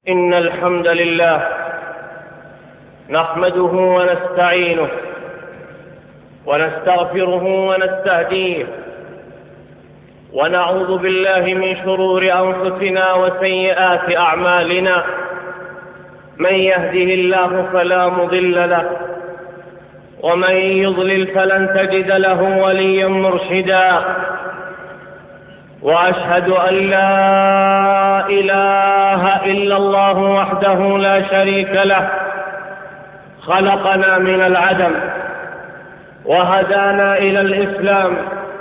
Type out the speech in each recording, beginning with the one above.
إن الحمد لله نحمده ونستعينه ونستغفره ونستهديه ونعوذ بالله من شرور أنفسنا وسيئات أعمالنا. من يهده الله فلا مضل له ومن يضلل فلن تجد له وليا مرشدا. وأشهد أن لا إله إلا الله وحده لا شريك له خلقنا من العدم وهدانا إلى الإسلام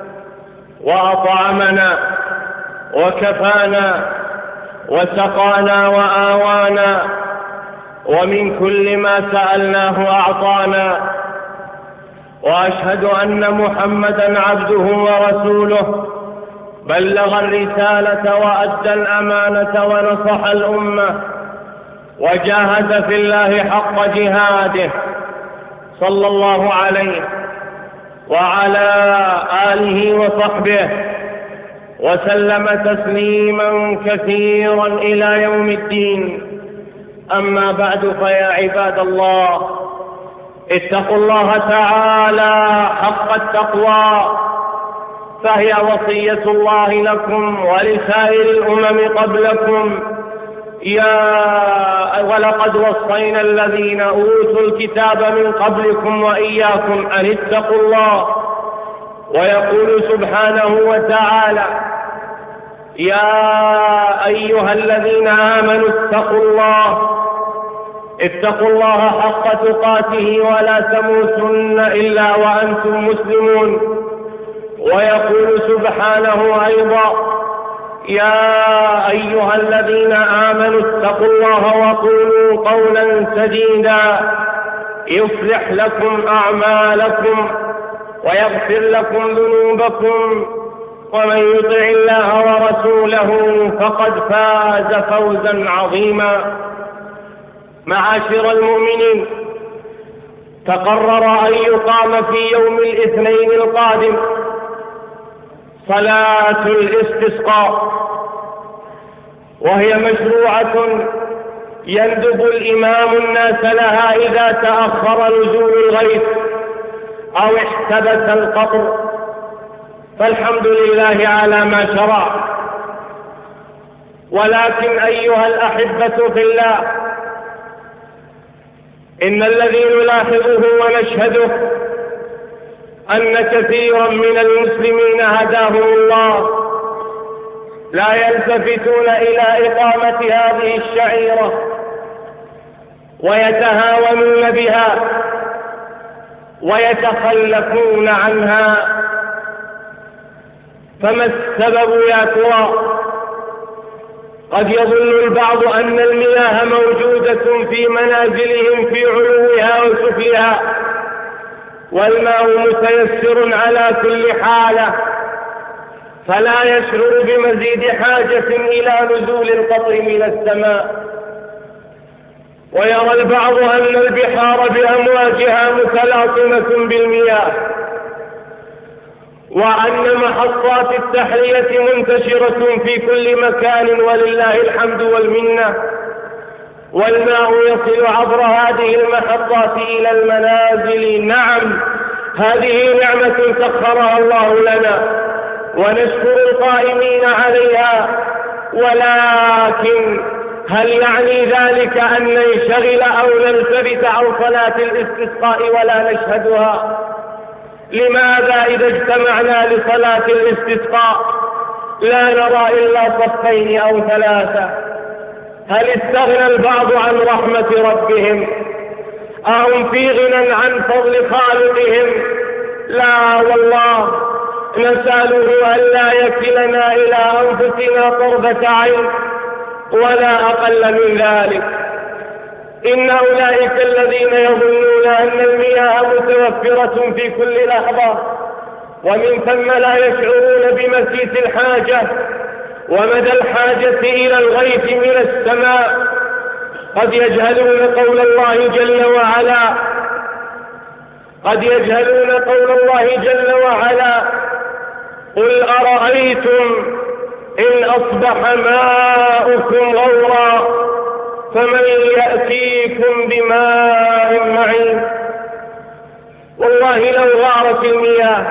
وأطعمنا وكفانا وسقانا وآوانا ومن كل ما سألناه أعطانا. وأشهد أن محمدا عبده ورسوله بلغ الرسالة وأدى الأمانة ونصح الأمة وجاهد في الله حق جهاده صلى الله عليه وعلى آله وصحبه وسلم تسليما كثيرا إلى يوم الدين. أما بعد، فيا عباد الله، اتقوا الله تعالى حق التقوى، فهي وصية الله لكم ولسائر الأمم قبلكم. ولقد وصينا الذين أوتوا الكتاب من قبلكم وإياكم أن اتقوا الله. ويقول سبحانه وتعالى: يا أيها الذين آمنوا اتقوا الله حق تقاته ولا تموتن إلا وأنتم مسلمون. ويقول سبحانه أيضا: يا أيها الذين آمنوا اتقوا الله وقولوا قولا سديدا يصلح لكم أعمالكم ويغفر لكم ذنوبكم، ومن يطع الله ورسوله فقد فاز فوزا عظيما. معاشر المؤمنين، تقرر أن يقام في يوم الاثنين القادم صلاة الاستسقاء، وهي مشروعة يندب الإمام الناس لها إذا تأخر نزول الغيث أو احتبس القطر، فالحمد لله على ما شرع. ولكن أيها الأحبة في الله، إن الذي نلاحظه ونشهده أن كثيرا من المسلمين هداهم الله لا يلتفتون إلى إقامة هذه الشعيرة ويتهاونون بها ويتخلفون عنها. فما السبب يا ترى؟ قد يظن البعض أن المياه موجودة في منازلهم في علوها وسفلها، والماء متيسر على كل حالة، فلا يشعر بمزيد حاجة إلى نزول القطر من السماء. ويرى البعض أن البحار بأمواجها متلاطمة بالمياه، وأن محطات التحلية منتشرة في كل مكان، ولله الحمد والمنة، والماء يصل عبر هذه المحطات إلى المنازل. نعم، هذه نعمة سخرها الله لنا ونشكر القائمين عليها، ولكن هل يعني ذلك أن ننشغل أو نلتفت عن صلاة الاستسقاء ولا نشهدها؟ لماذا إذا اجتمعنا لصلاة الاستسقاء لا نرى إلا صفين أو ثلاثة؟ هل استغنى البعض عن رحمة ربهم؟ أهم في غنى عن فضل خالقهم؟ لا والله، نسأله ألا يكلنا إلى أنفسنا طرفة عين ولا أقل من ذلك. إن أولئك الذين يظنون أن المياه متوفرة في كل لحظة، ومن ثم لا يشعرون بمسيس الحاجة ومدى الحاجة إلى الغيث من السماء، قد يجهلون قول الله جل وعلا: قل أرأيتم إن أصبح ماؤكم غورا فمن يأتيكم بماء معين. والله لو غارت المياه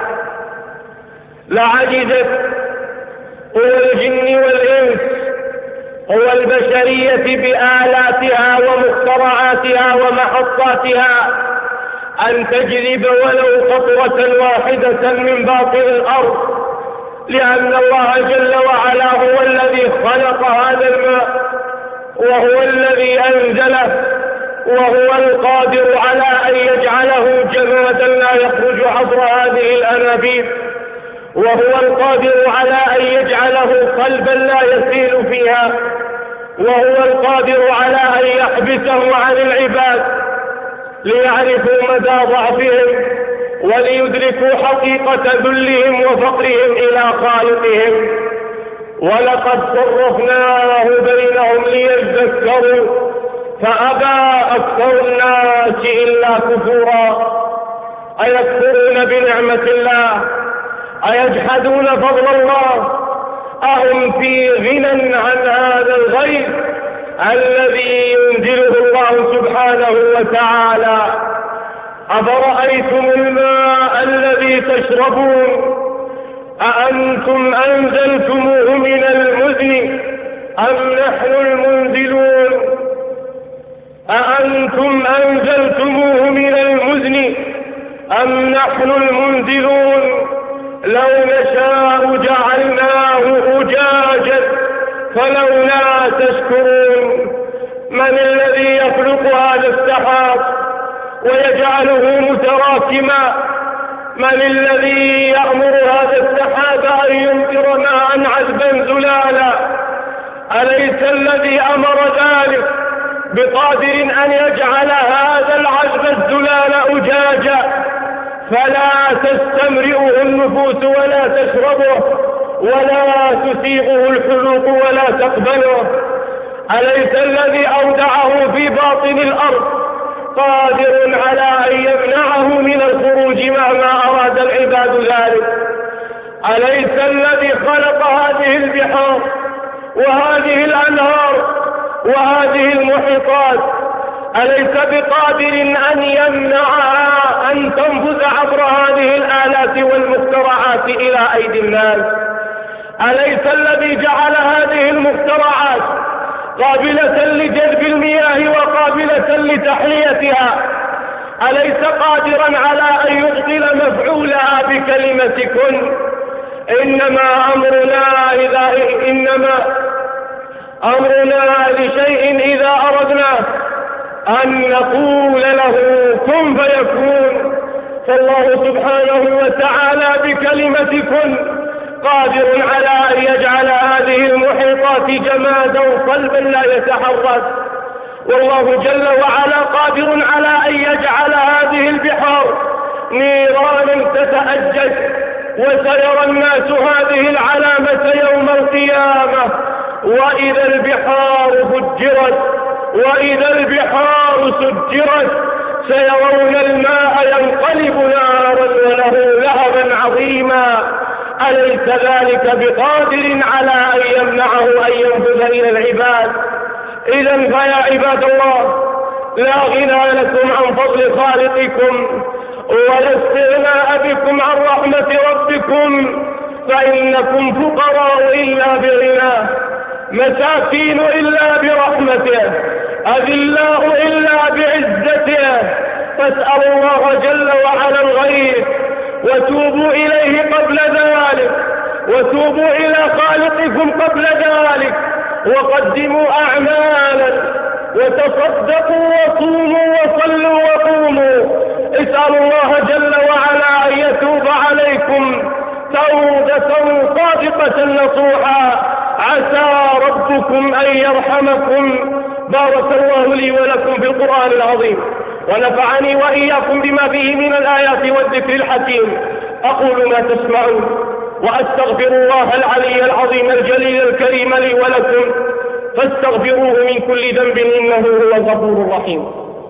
لعجزت قوى الجن والإنس قوى البشرية بآلاتها ومخترعاتها ومحطاتها أن تجذب ولو قطرة واحدة من باطن الأرض، لأن الله جل وعلا هو الذي خلق هذا الماء وهو الذي أنزله، وهو القادر على أن يجعله جمادا لا يخرج عبر هذه الأنابيب، وهو القادر على أن يجعله قلبا لا يسيل فيها، وهو القادر على أن يحبسه عن العباد ليعرفوا مدى ضعفهم وليدركوا حقيقة ذلهم وفقرهم إلى خالقهم. ولقد صرفناه بينهم ليذكروا فأبى أكثر الناس إلا كفورا. أيكفرون بنعمة الله؟ أيجحدون فضل الله؟ أهم في غنى عن هذا الغيث الذي ينزله الله سبحانه وتعالى؟ أفرأيتم الماء الذي تشربون أأنتم أنزلتموه من المزن أم نحن المنزلون؟ أأنتم أنزلتموه من المزن أم نحن المنزلون؟ لو نشاء جعلناه أجاجا فلولا تشكرون. من الذي يخلق هذا السحاب ويجعله متراكما؟ من الذي يأمر هذا السحاب أن يمطر ماء عذبا زلالا؟ أليس الذي أمر ذلك بقادر أن يجعل هذا العذب الزلال أجاجا فلا تستمرئه النفوس ولا تشربه ولا تسيغه الحلوق ولا تقبله؟ أليس الذي أودعه في باطن الأرض قادر على أن يمنعه من الخروج مهما أراد العباد ذلك؟ أليس الذي خلق هذه البحار وهذه الأنهار وهذه المحيطات أليس بقادر أن يمنعها أن تنفذ عبر هذه الآلات والمخترعات إلى أيدي الناس؟ أليس الذي جعل هذه المخترعات قابلة لجذب المياه وقابلة لتحليتها أليس قادرا على أن يبطل مفعولها بكلمة كن؟ إنما أمرنا لشيء إذا أردنا أن نقول له كن فيكون. فالله سبحانه وتعالى بكلمة كن قادر على أن يجعل هذه المحيطات جمادا صلبا لا يتحرك، والله جل وعلا قادر على أن يجعل هذه البحار نيرانا تتأجج، وسيرى الناس هذه العلامة يوم القيامة. وإذا البحار فجرت وإذا البحار سجرت سيرون الماء ينقلب نارا وله لهبا عظيما. أليس ذلك بقادر على أن يمنعه أن ينفذ إلى العباد؟ إذا فيا عباد الله، لا غنى لكم عن فضل خالقكم ولا استغناء بكم عن رحمة ربكم، فإنكم فقراء إلا بغناه، مساكين إلا برحمته، أذلاء إلا بعزته. فاسألوا الله جل وعلا الغيث وتوبوا إليه قبل ذلك، وتوبوا إلى خالقكم قبل ذلك، وقدموا أعمالا وتصدقوا وصوموا وصلوا وقوموا. اسألوا الله جل وعلا أن يتوب عليكم توبة صادقة نصوحا، عسى ربكم أن يرحمكم. بارك الله لي ولكم في القرآن العظيم، ونفعني وإياكم بما فيه من الآيات والذكر الحكيم. أقول ما تسمعون، وأستغفر الله العلي العظيم الجليل الكريم لي ولكم، فاستغفروه من كل ذنب إنه هو الغفور الرحيم.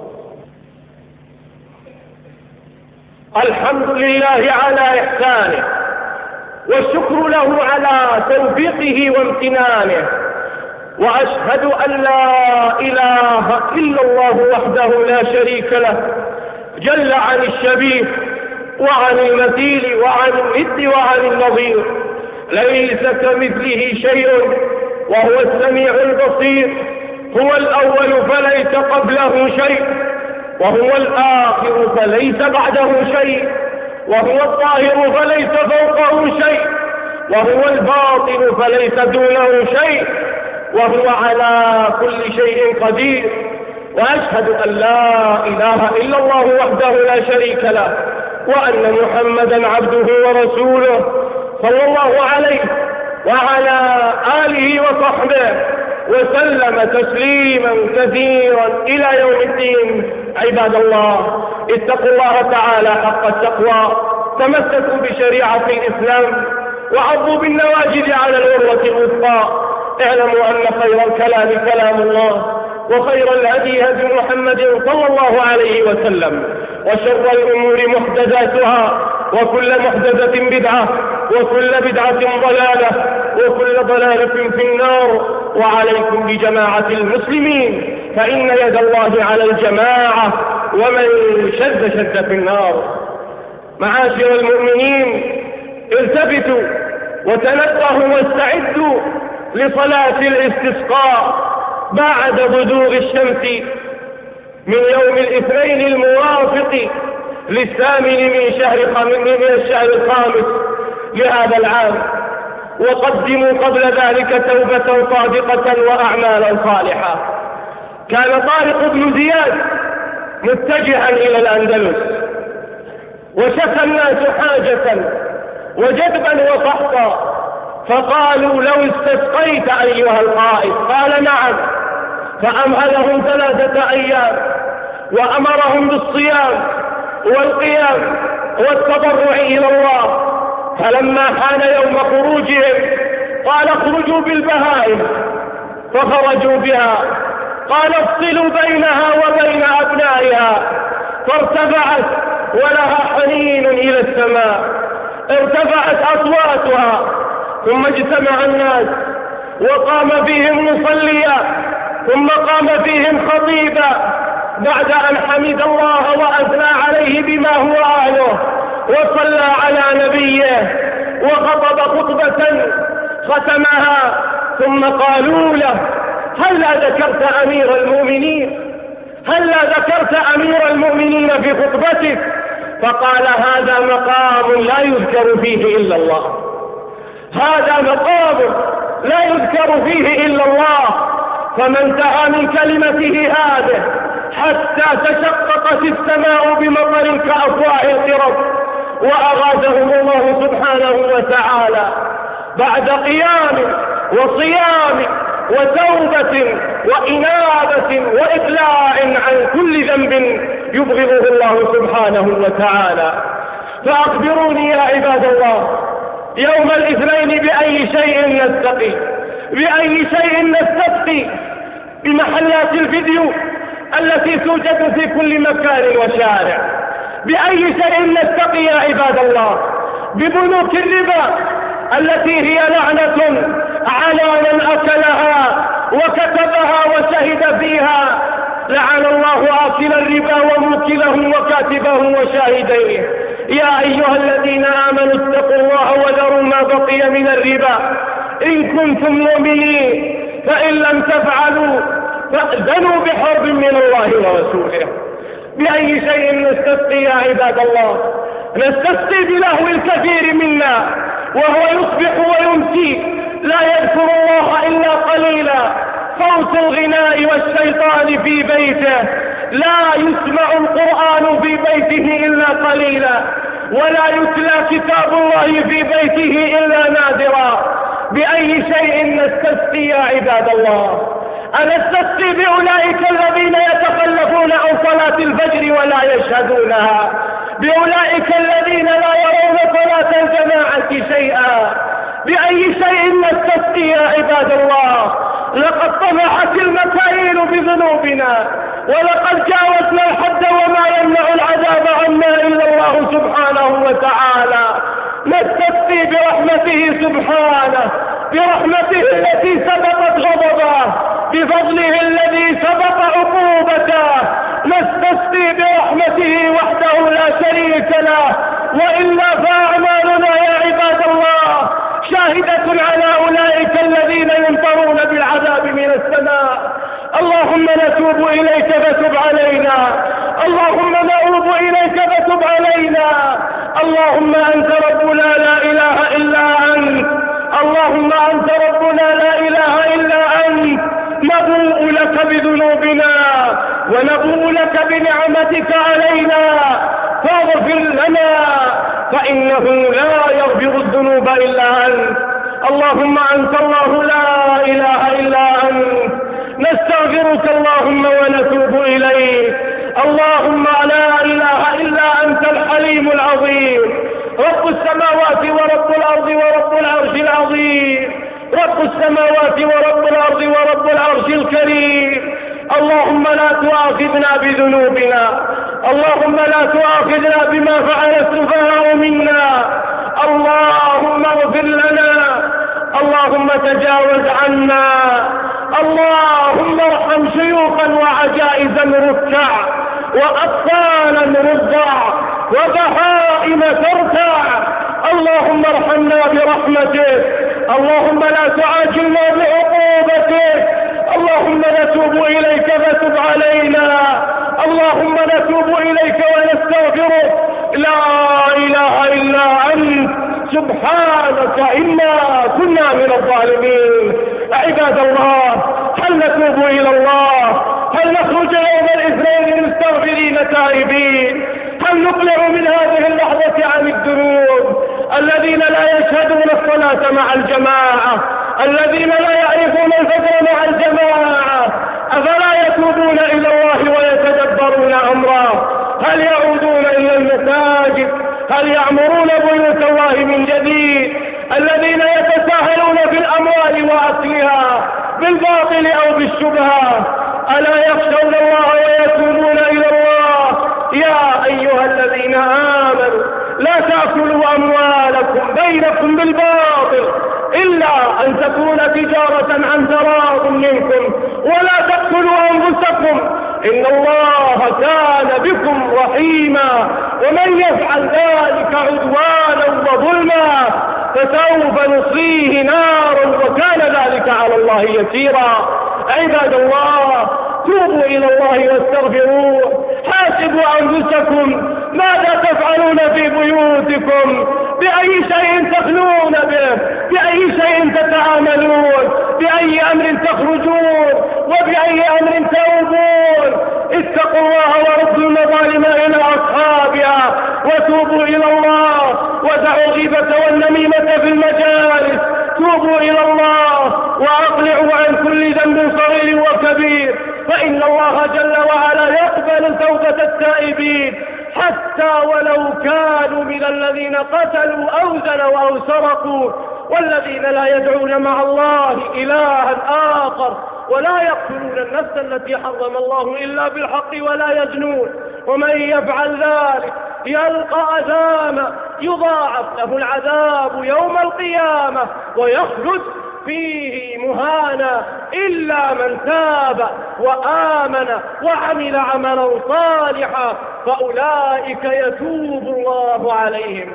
الحمد لله على إحسانه، والشكر له على توفيقه وامتنانه، وأشهد أن لا إله إله إلا الله وحده لا شريك له، جل عن الشبيه وعن المثيل وعن الند وعن النظير، ليس كمثله شيء وهو السميع البصير. هو الأول فليس قبله شيء، وهو الآخر فليس بعده شيء، وهو الظاهر فليس فوقه شيء، وهو الباطن فليس دونه شيء، وهو على كل شيء قدير. وأشهد أن لا إله إلا الله وحده لا شريك له، وأن محمدا عبده ورسوله صلى الله عليه وعلى آله وصحبه وسلم تسليما كثيرا إلى يوم الدين. عباد الله، اتقوا الله تعالى حق التقوى، تمسكوا بشريعة الإسلام وعضوا بالنواجذ على العروة الوثقى. اعلموا أن خير الكلام كلام الله، وخير الهدي هدي محمد صلى الله عليه وسلم، وشر الأمور محدثاتها، وكل محدثة بدعة، وكل بدعة ضلالة، وكل ضلالة في النار. وعليكم بجماعة المسلمين، فإن يد الله على الجماعة، ومن شد في النار. معاشر المؤمنين، التفتوا وتنقهوا واستعدوا لصلاة الاستسقاء بعد بزوغ الشمس من يوم الاثنين الموافق للثامن من الشهر الخامس لهذا العام. وقدموا قبل ذلك توبة صادقة وأعمالا صالحة. كان طارق بن زياد متجها إلى الأندلس، وشكى الناس حاجة وجدبا وقحطا، فقالوا: لو استسقيت أيها القائد. قال: نعم. فأمهلهم 3 أيام، وأمرهم بالصيام والقيام والتضرع إلى الله. فلما حان يوم خروجهم قال: اخرجوا بالبهائم، فخرجوا بها. قال: افصلوا بينها وبين أبنائها، فارتفعت ولها حنين إلى السماء، ارتفعت أصواتها. ثم اجتمع الناس وقام فيهم مصليا، ثم قام فيهم خطيبا بعد أن حمد الله وأثنى عليه بما هو أهله، وصلى على نبيه وخطب خطبة ختمها. ثم قالوا له: هلا ذكرت أمير المؤمنين؟ هلا ذكرت أمير المؤمنين في خطبتك؟ فقال: هذا مقام لا يذكر فيه إلا الله، هذا مقام لا يذكر فيه إلا الله. فما انتهى من كلمته هذه حتى تشققت السماء بمطر كأفواه القرب، وأغاثهم الله سبحانه وتعالى بعد قيام وصيام وتوبة وإنابة وإقلاع عن كل ذنب يبغضه الله سبحانه وتعالى. فأخبروني يا عباد الله، يوم الاثنين بأي شيء نستقي؟ بأي شيء نستسقي؟ بمحلات الفيديو التي توجد في كل مكان وشارع. بأي شيء نستقي يا عباد الله؟ ببنوك الربا التي هي لعنة على من أكلها وكتبها وشهد فيها. لعن الله آكل الربا وموكله وكاتبه وشاهديه. يا أيها الذين آمنوا اتقوا الله وذروا ما بقي من الربا إن كنتم مؤمنين، فإن لم تفعلوا فأذنوا بحرب من الله ورسوله. بأي شيء نستسقي يا عباد الله؟ نستسقي بلهو الكثير منا، وهو يصبح ويمسي لا يذكر الله إلا قليلا. صوت الغناء والشيطان في بيته، لا يسمع القرآن في بيته إلا قليلا، ولا يتلى كتاب الله في بيته إلا نادرا. بأي شيء نستسقي يا عباد الله؟ أنستسقي بأولئك الذين يتخلفون عن صلاة الفجر ولا يشهدونها، بأولئك الذين لا يرون صلاة الجماعة شيئا. بأي شيء نستسقي يا عباد الله؟ لقد طمحت المكاين بذنوبنا، ولقد جاوزنا الحد، وما يمنع العذاب عنا إلا الله سبحانه وتعالى. نستسقي برحمته سبحانه، برحمته التي سبقت غضبه، بفضله الذي سبق عقوبته وإلا فأعمالنا يا عباد الله شاهدة على أولئك الذين يمطرون بالعذاب من السماء. اللهم نتوب إليك فتب علينا، اللهم نعوذ إليك فتب علينا. اللهم أنت ربنا لا إله إلا أنت، اللهم أنت ربنا لا إله إلا أنت. نبوء لك بذنوبنا ونبوء لك بنعمتك علينا فاغفر لنا فإنه لا يغفر الذنوب إلا أنت. اللهم أنت الله لا إله إلا أنت، نستغفرك اللهم ونتوب إليك. اللهم لا إله إلا أنت الحليم العظيم، رب السماوات ورب الأرض ورب العرش العظيم، رب السماوات ورب الأرض ورب العرش الكريم. اللهم لا تؤاخذنا بذنوبنا، اللهم لا تؤاخذنا بما فعل السفهاء منا. اللهم اغفر لنا، اللهم تجاوز عنا، اللهم ارحم شيوخا وعجائزا ركع وأطفالا رضع وبهائم ترتع. اللهم ارحمنا برحمتك، اللهم لا تعاجلنا بعقوبتك. اللهم نتوب إليك فتب علينا، اللهم نتوب إليك ونستغفرك. لا إله إلا أنت سبحانك إنا كنا من الظالمين. عباد الله، هل نتوب إلى الله؟ هل نخرج يوم الاثنين مستغفرين تائبين؟ هل نقلع من هذه اللحظة عن الذنوب؟ الذين لا يشهدون الصلاة مع الجماعة، الذين لا يعرفون الفجر مع الجماعة، أفلا يتوبون إلى الله ويتدبرون أمره؟ هل يعودون إلى المساجد؟ هل يعمرون بيوت الله من جديد؟ الذين يتساهلون في الأموال وأكلها بالباطل أو بالشبهة، ألا يخشون الله ويتوبون إلى الله؟ يا أيها الذين آمنوا لا تأكلوا أموالكم بينكم بالباطل إلا أن تكون تجارة عن تراض منكم، ولا تقتلوا أنفسكم إن الله كان بكم رحيما. ومن يفعل ذلك عدوانا وظلما فسوف نصليه نارا وكان ذلك على الله يسيرا. عباد الله، توبوا إلى الله واستغفروه، حاسبوا أنفسكم ماذا تفعلون في بيوتكم، بأي شيء تخلون به، بأي شيء تتعاملون، بأي أمر تخرجون وبأي أمر توبون. اتقوا الله وردوا المظالم إلى أصحابها وتوبوا إلى الله، ودعوا الغيبة والنميمة في المجالس. توبوا إلى الله وأقلعوا عن كل ذنب صغير وكبير، فإن الله جل وعلا يقبل توبة التائبين حتى ولو كانوا من الذين قتلوا أو زنوا أو سرقوا، والذين لا يدعون مع الله إلها آخر، ولا يقتلون النفس التي حرم الله إلا بالحق ولا يزنون، ومن يفعل ذلك يلقى أثاما يضاعف له العذاب يوم القيامة ويخلد فيه مهانا إلا من تاب وآمن وعمل عملا صالحا فأولئك يتوب الله عليهم.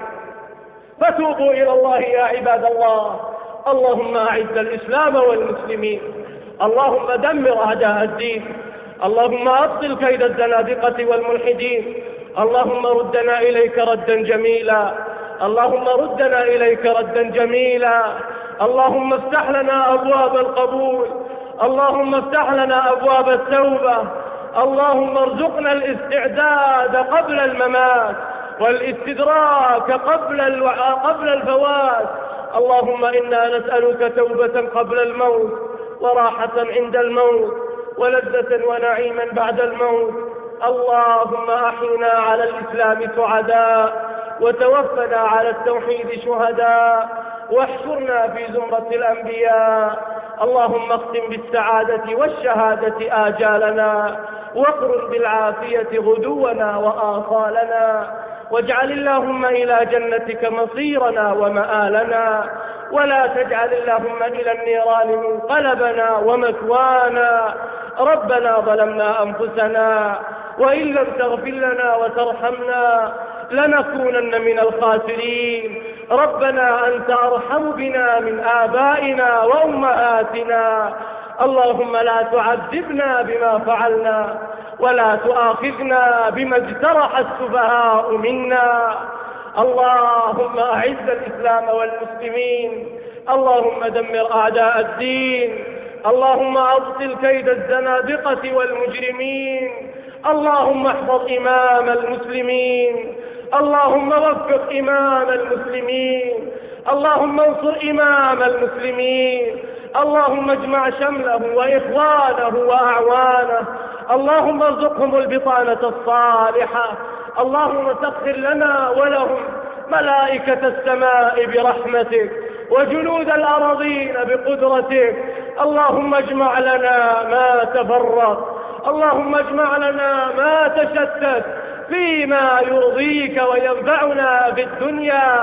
فتوبوا إلى الله يا عباد الله. اللهم أعز الإسلام والمسلمين، اللهم دمر أعداء الدين، اللهم أبطل كيد الزنادقة والملحدين، اللهم ردنا إليك ردا جميلا، اللهم ردنا إليك ردا جميلا. اللهم افتح لنا أبواب القبول، اللهم افتح لنا أبواب التوبة، اللهم ارزقنا الاستعداد قبل الممات والاستدراك قبل الفوات. اللهم إنا نسألك توبة قبل الموت، وراحة عند الموت، ولذة ونعيما بعد الموت. اللهم أحينا على الإسلام سعداء، وتوفنا على التوحيد شهداء، واحشرنا في زمرة الأنبياء. اللهم اختم بالسعادة والشهادة آجالنا، واقرن بالعافية غدونا وآصالنا، واجعل اللهم إلى جنتك مصيرنا ومآلنا، ولا تجعل اللهم إلى النيران منقلبنا ومثوانا. ربنا ظلمنا أنفسنا وإن لم تغفر لنا وترحمنا لنكونن من الخاسرين. ربنا أنت أرحم بنا من آبائنا وأمهاتنا. اللهم لا تعذبنا بما فعلنا ولا تؤاخذنا بما اجترح السفهاء منا. اللهم أعز الإسلام والمسلمين. اللهم دمر أعداء الدين. اللهم أبطل كيد الزنادقة والمجرمين. اللهم احفظ إمام المسلمين. اللهم وفق إمام المسلمين. اللهم انصر إمام المسلمين. اللهم اجمع شمله وإخوانه وأعوانه. اللهم ارزقهم البطانة الصالحة. اللهم سخر لنا ولهم ملائكة السماء برحمتك وجنود الأراضين بقدرتك. اللهم اجمع لنا ما تفرق. اللهم اجمع لنا ما تشتت فيما يرضيك وينفعنا في الدنيا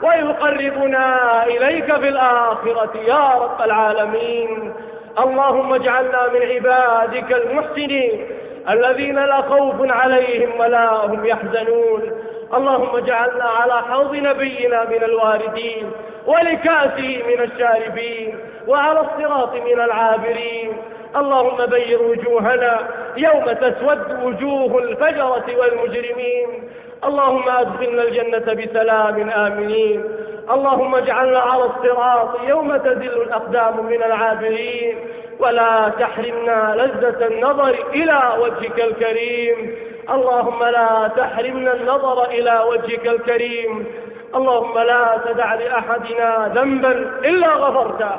ويقربنا إليك في الآخرة يا رب العالمين. اللهم اجعلنا من عبادك المحسنين الذين لا خوف عليهم ولا هم يحزنون. اللهم اجعلنا على حوض نبينا من الواردين ولكأسه من الشاربين وعلى الصراط من العابرين. اللهم بيض وجوهنا يوم تسود وجوه الفجرة والمجرمين. اللهم أدخلنا الجنة بسلام آمنين. اللهم اجعلنا على الصراط يوم تزل الأقدام من العابرين. ولا تحرمنا لذة النظر إلى وجهك الكريم. اللهم لا تحرمنا النظر إلى وجهك الكريم. اللهم لا تدع لأحدنا ذنبا إلا غفرته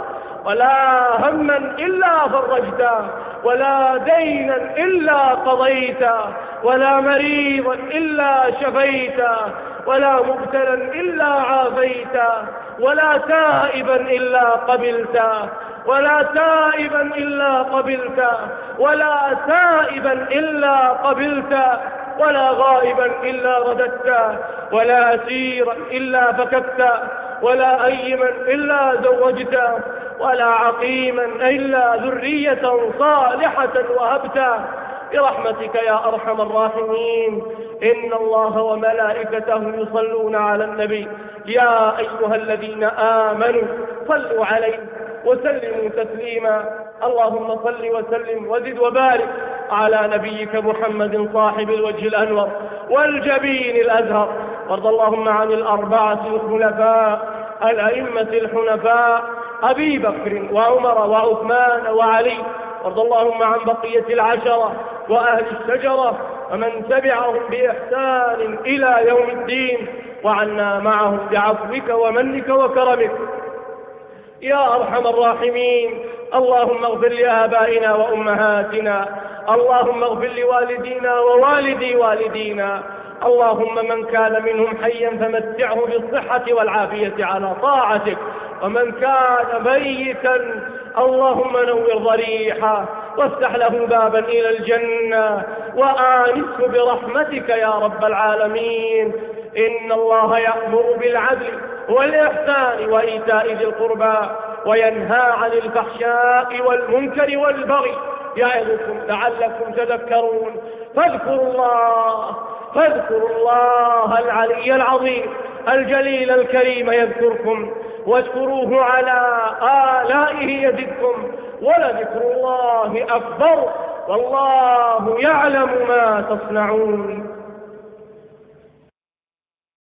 ولا هما إلا فرجته ولا دينا إلا قضيته ولا مريضا إلا شفيته ولا مبتلا إلا عافيته ولا تائبا إلا قبلته ولا تائبا إلا قبلته ولا تائبا إلا قبلته ولا غائبا إلا رددته ولا أسيرا إلا فككته ولا أيما إلا زوجته ولا عقيما إلا ذرية صالحة وهبته برحمتك يا أرحم الراحمين. إن الله وملائكته يصلون على النبي يا أيها الذين آمنوا صلوا عليه وسلموا تسليما. اللهم صل وسلم وزد وبارك على نبيك محمد صاحب الوجه الأنور والجبين الأزهر. وارض اللهم عن الأربعة الخلفاء الأئمة الحنفاء أبي بكر وعمر وعثمان وعلي. وارض اللهم عن بقية العشرة وأهل الشجرة ومن تبعهم بإحسان إلى يوم الدين وعنا معهم بعفوك ومنك وكرمك يا أرحم الراحمين. اللهم اغفر لآبائنا وأمهاتنا. اللهم اغفر لوالدينا ووالدي والدينا. اللهم من كان منهم حيا فمتعه بالصحة والعافية على طاعتك. ومن كان ميتا اللهم نور ضريحه وافتح له بابا إلى الجنة وآنسه برحمتك يا رب العالمين. إن الله يأمر بالعدل والإحسان وإيتاء ذي القربى وينهى عن الفحشاء والمنكر والبغي يعظكم لعلكم تذكرون. فاذكروا الله العلي العظيم الجليل الكريم يذكركم واشكروه على آلائه يزدكم ولذكر الله أكبر والله يعلم ما تصنعون.